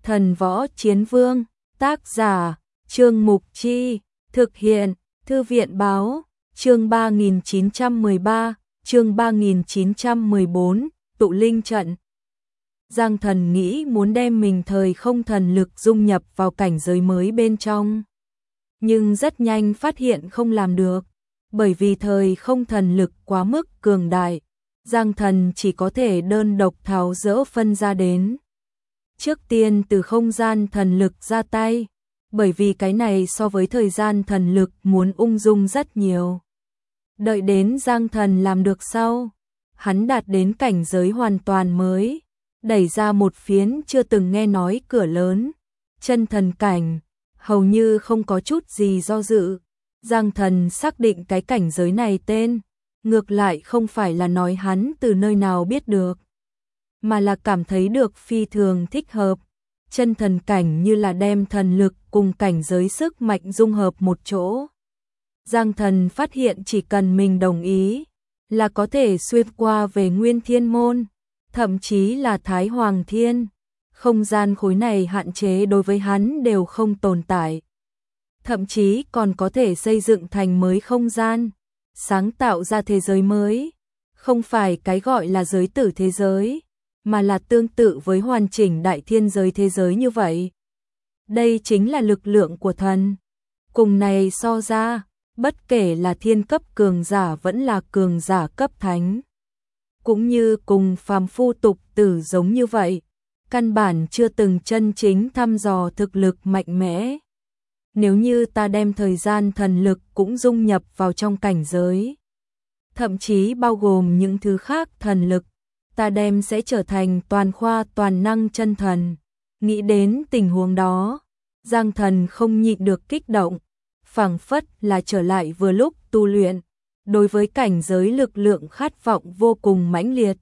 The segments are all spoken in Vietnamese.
Thần Võ Chiến Vương, tác giả, Trương Mục Chi, thực hiện, Thư viện Báo, chương 3913, chương 3914, tụ linh trận. Giang Thần nghĩ muốn đem mình thời không thần lực dung nhập vào cảnh giới mới bên trong. Nhưng rất nhanh phát hiện không làm được, bởi vì thời không thần lực quá mức cường đại. Giang Thần chỉ có thể đơn độc tháo dỡ phân ra đến. Trước tiên từ không gian thần lực ra tay, bởi vì cái này so với thời gian thần lực muốn ung dung rất nhiều. Đợi đến Giang Thần làm được sau, hắn đạt đến cảnh giới hoàn toàn mới, đẩy ra một phiến chưa từng nghe nói cửa lớn, chân thần cảnh, hầu như không có chút gì do dự. Giang Thần xác định cái cảnh giới này tên, ngược lại không phải là nói hắn từ nơi nào biết được, mà là cảm thấy được phi thường thích hợp. Chân thần cảnh như là đem thần lực cùng cảnh giới sức mạnh dung hợp một chỗ. Giang Thần phát hiện chỉ cần mình đồng ý là có thể xuyên qua về Nguyên Thiên Môn, thậm chí là Thái Hoàng Thiên. Không gian khối này hạn chế đối với hắn đều không tồn tại. Thậm chí còn có thể xây dựng thành mới không gian, sáng tạo ra thế giới mới. Không phải cái gọi là giới tử thế giới, mà là tương tự với hoàn chỉnh đại thiên giới thế giới như vậy. Đây chính là lực lượng của thần. Cùng này so ra, bất kể là thiên cấp cường giả vẫn là cường giả cấp thánh, cũng như cùng phàm phu tục tử giống như vậy, căn bản chưa từng chân chính thăm dò thực lực mạnh mẽ. Nếu như ta đem thời gian thần lực cũng dung nhập vào trong cảnh giới, thậm chí bao gồm những thứ khác thần lực, ta đem sẽ trở thành toàn khoa toàn năng chân thần. Nghĩ đến tình huống đó, Giang Thần không nhịn được kích động, phảng phất là trở lại vừa lúc tu luyện, đối với cảnh giới lực lượng khát vọng vô cùng mãnh liệt.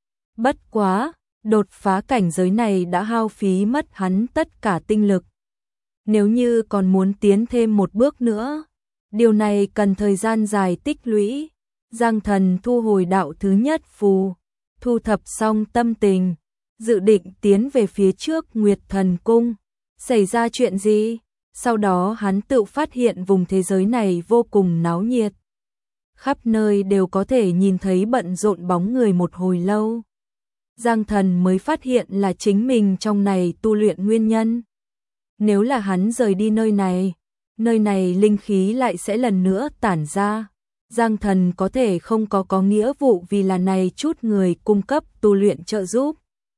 Bất quá, đột phá cảnh giới này đã hao phí mất hắn tất cả tinh lực. Nếu như còn muốn tiến thêm một bước nữa, điều này cần thời gian dài tích lũy. Giang Thần thu hồi đạo thứ nhất phù, thu thập xong tâm tình, dự định tiến về phía trước Nguyệt Thần Cung. Xảy ra chuyện gì? Sau đó hắn tự phát hiện vùng thế giới này vô cùng náo nhiệt. Khắp nơi đều có thể nhìn thấy bận rộn bóng người một hồi lâu. Giang Thần mới phát hiện là chính mình trong này tu luyện nguyên nhân. Nếu là hắn rời đi nơi này linh khí lại sẽ lần nữa tản ra. Giang Thần có thể không có nghĩa vụ vì là này chút người cung cấp tu luyện trợ giúp.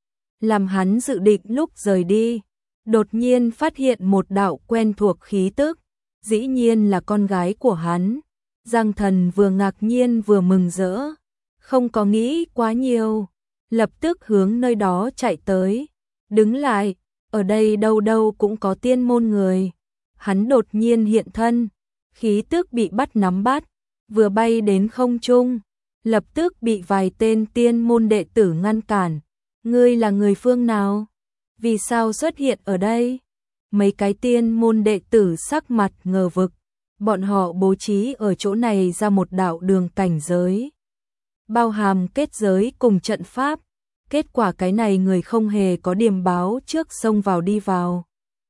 Làm hắn dự định lúc rời đi, đột nhiên phát hiện một đạo quen thuộc khí tức, dĩ nhiên là con gái của hắn. Giang Thần vừa ngạc nhiên vừa mừng rỡ, không có nghĩ quá nhiều, lập tức hướng nơi đó chạy tới. Đứng lại, ở đây đâu đâu cũng có tiên môn người. Hắn đột nhiên hiện thân, khí tức bị bắt nắm bắt, vừa bay đến không trung, lập tức bị vài tên tiên môn đệ tử ngăn cản. Ngươi là người phương nào? Vì sao xuất hiện ở đây? Mấy cái tiên môn đệ tử sắc mặt ngờ vực, bọn họ bố trí ở chỗ này ra một đạo đường cảnh giới, bao hàm kết giới cùng trận pháp. Kết quả cái này người không hề có điềm báo trước xông vào đi vào.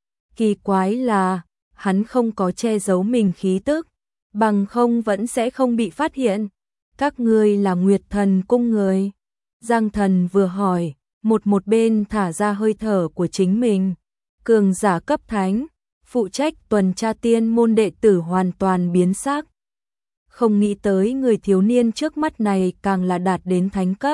Kỳ quái là, hắn không có che giấu mình khí tức, bằng không vẫn sẽ không bị phát hiện. Các ngươi là Nguyệt Thần Cung người? Giang Thần vừa hỏi, một bên thả ra hơi thở của chính mình. Cường giả cấp thánh, phụ trách tuần tra tiên môn đệ tử hoàn toàn biến sắc. Không nghĩ tới người thiếu niên trước mắt này càng là đạt đến thánh cấp.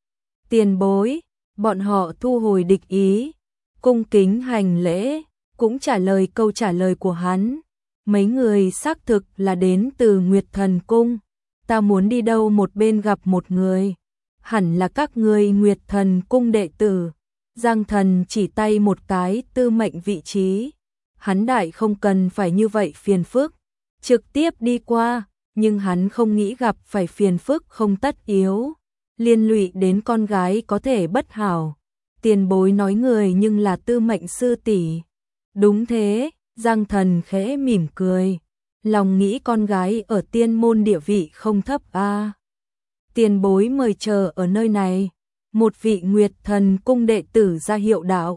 Tiền bối, bọn họ thu hồi địch ý, cung kính hành lễ, cũng trả lời câu trả lời của hắn. Mấy người xác thực là đến từ Nguyệt Thần Cung. Ta muốn đi đâu một bên gặp một người, hẳn là các ngươi Nguyệt Thần Cung đệ tử. Giang Thần chỉ tay một cái tư mệnh vị trí. Hắn đại không cần phải như vậy phiền phức, trực tiếp đi qua, nhưng hắn không nghĩ gặp phải phiền phức không tất yếu, liên lụy đến con gái có thể bất hảo. Tiền bối nói người nhưng là tư mệnh sư tỷ. Đúng thế, Giang Thần khẽ mỉm cười, lòng nghĩ con gái ở tiên môn địa vị không thấp a. Tiền bối mời chờ ở nơi này. Một vị Nguyệt Thần Cung đệ tử ra hiệu đạo.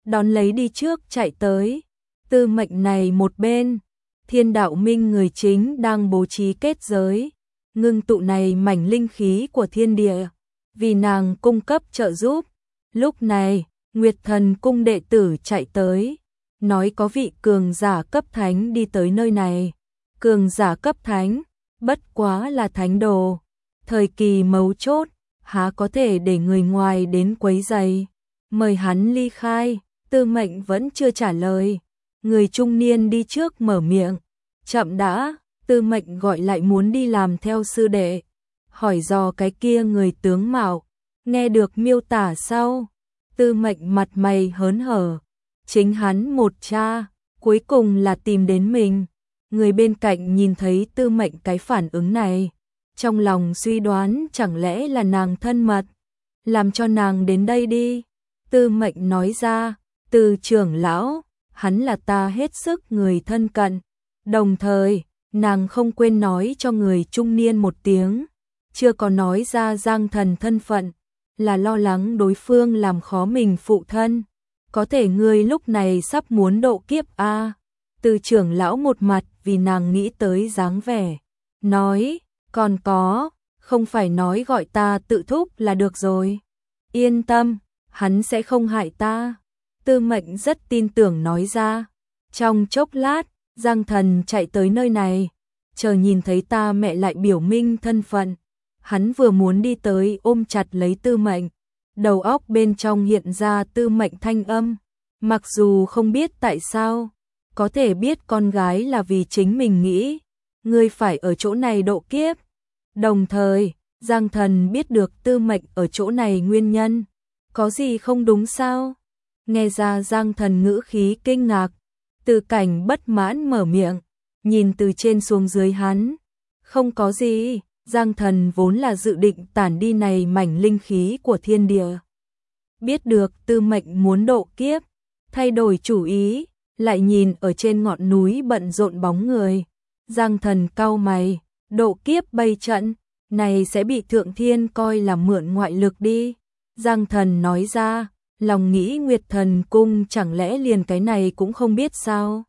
đón lấy đi trước chạy tới. Tư Mệnh này một bên, Thiên Đạo Minh người chính đang bố trí kết giới, ngưng tụ này mảnh linh khí của thiên địa, vì nàng cung cấp trợ giúp. Lúc này, Nguyệt Thần cung đệ tử chạy tới, nói có vị cường giả cấp thánh đi tới nơi này. Cường giả cấp thánh, bất quá là thánh đồ, thời kỳ mấu chốt, há có thể để người ngoài đến quấy rầy, mời hắn ly khai. Tư Mệnh vẫn chưa trả lời, người trung niên đi trước mở miệng, chậm đã. Tư Mệnh gọi lại muốn đi làm theo sư đệ, hỏi dò cái kia người tướng mạo, nghe được miêu tả sau, Tư Mệnh mặt mày hớn hở, chính hắn một cha, cuối cùng là tìm đến mình. Người bên cạnh nhìn thấy Tư Mệnh cái phản ứng này, trong lòng suy đoán chẳng lẽ là nàng thân mật, làm cho nàng đến đây đi. Tư Mệnh nói ra, Từ trưởng lão, hắn là ta hết sức người thân cận, đồng thời, nàng không quên nói cho người trung niên một tiếng, chưa có nói ra Giang Thần thân phận, là lo lắng đối phương làm khó mình phụ thân. Có thể ngươi lúc này sắp muốn độ kiếp a? Từ trưởng lão một mặt vì nàng nghĩ tới dáng vẻ, nói, còn có, không phải nói gọi ta tự thúc là được rồi. Yên tâm, hắn sẽ không hại ta. Tư Mệnh rất tin tưởng nói ra. Trong chốc lát, Giang Thần chạy tới nơi này, chờ nhìn thấy ta mẹ lại biểu minh thân phận. Hắn vừa muốn đi tới ôm chặt lấy Tư Mệnh, đầu óc bên trong hiện ra Tư Mệnh thanh âm. Mặc dù không biết tại sao, có thể biết con gái là vì chính mình nghĩ, ngươi phải ở chỗ này độ kiếp. Đồng thời, Giang Thần biết được Tư Mệnh ở chỗ này nguyên nhân, có gì không đúng sao? Nghe ra Giang Thần ngữ khí kinh ngạc, Từ Cảnh bất mãn mở miệng, nhìn từ trên xuống dưới hắn, không có gì. Giang Thần vốn là dự định tản đi này mảnh linh khí của thiên địa, biết được Tư Mệnh muốn độ kiếp, thay đổi chủ ý, lại nhìn ở trên ngọn núi bận rộn bóng người. Giang Thần cau mày, độ kiếp bày trận, này sẽ bị Thượng Thiên coi là mượn ngoại lực đi. Giang Thần nói ra, lòng nghĩ Nguyệt Thần cung chẳng lẽ liền cái này cũng không biết sao?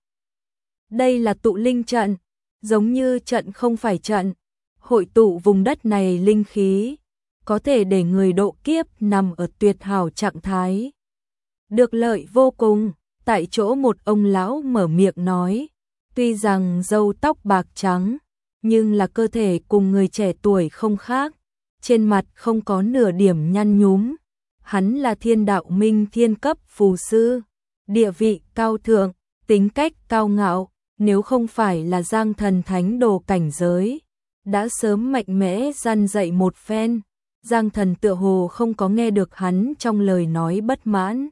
Đây là tụ linh trận, giống như trận không phải trận, hội tụ vùng đất này linh khí, có thể để người độ kiếp nằm ở tuyệt hảo trạng thái. Được lợi vô cùng. Tại chỗ một ông lão mở miệng nói, tuy rằng râu tóc bạc trắng, nhưng là cơ thể cùng người trẻ tuổi không khác, trên mặt không có nửa điểm nhăn nhúm. Hắn là Thiên Đạo Minh thiên cấp phù sư, địa vị cao thượng, tính cách cao ngạo, nếu không phải là Giang Thần thánh đồ cảnh giới, đã sớm mạnh mẽ răn dạy một phen. Giang Thần tựa hồ không có nghe được hắn trong lời nói bất mãn,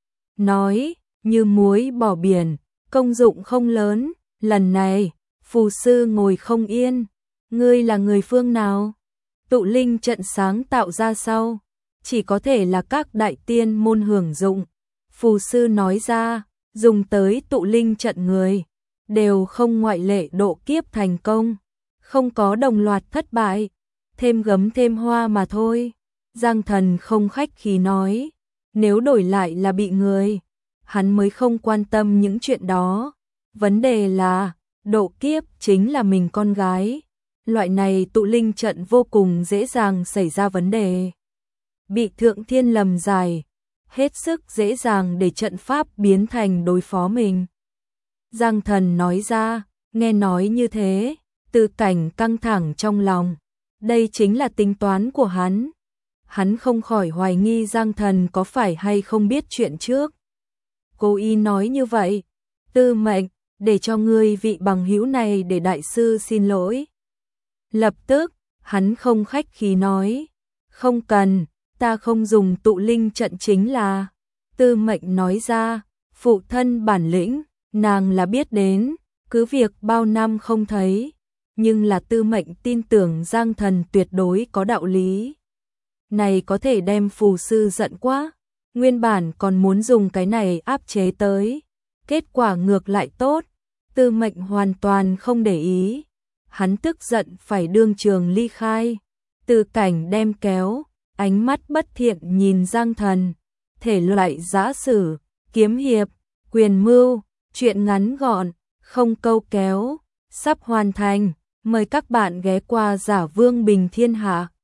nói, như muối bỏ biển, công dụng không lớn, lần này, phù sư ngồi không yên, ngươi là người phương nào? Tụ linh trận sáng tạo ra sau, chỉ có thể là các đại tiên môn hưởng dụng. Phù sư nói ra, dùng tới tụ linh trận người, đều không ngoại lệ độ kiếp thành công, không có đồng loạt thất bại, thêm gấm thêm hoa mà thôi. Giang Thần không khách khí nói, nếu đổi lại là bị người, hắn mới không quan tâm những chuyện đó. Vấn đề là, độ kiếp chính là mình con gái. Loại này tụ linh trận vô cùng dễ dàng xảy ra vấn đề. Bị Thượng Thiên lầm giải, hết sức dễ dàng để trận pháp biến thành đối phó mình. Giang Thần nói ra, nghe nói như thế, Từ Cảnh căng thẳng trong lòng. Đây chính là tính toán của hắn. Hắn không khỏi hoài nghi Giang Thần có phải hay không biết chuyện trước. Cố ý nói như vậy, Tư Mệnh, để cho ngươi vị bằng hữu này để đại sư xin lỗi. Lập tức, hắn không khách khí nói, không cần, ta không dùng tụ linh trận chính là. Tư Mệnh nói ra, phụ thân bản lĩnh, nàng là biết đến, cứ việc bao năm không thấy, nhưng là Tư Mệnh tin tưởng Giang Thần tuyệt đối có đạo lý. Này có thể đem phù sư giận quá, nguyên bản còn muốn dùng cái này áp chế tới, kết quả ngược lại tốt. Tư Mệnh hoàn toàn không để ý, hắn tức giận phải đương trường ly khai. Từ Cảnh đem kéo, ánh mắt bất thiện nhìn Giang Thần, thể loại giã sử, kiếm hiệp, quyền mưu, truyện ngắn gọn, không câu kéo, sắp hoàn thành. Mời các bạn ghé qua Giả Vương Bình Thiên Hạ.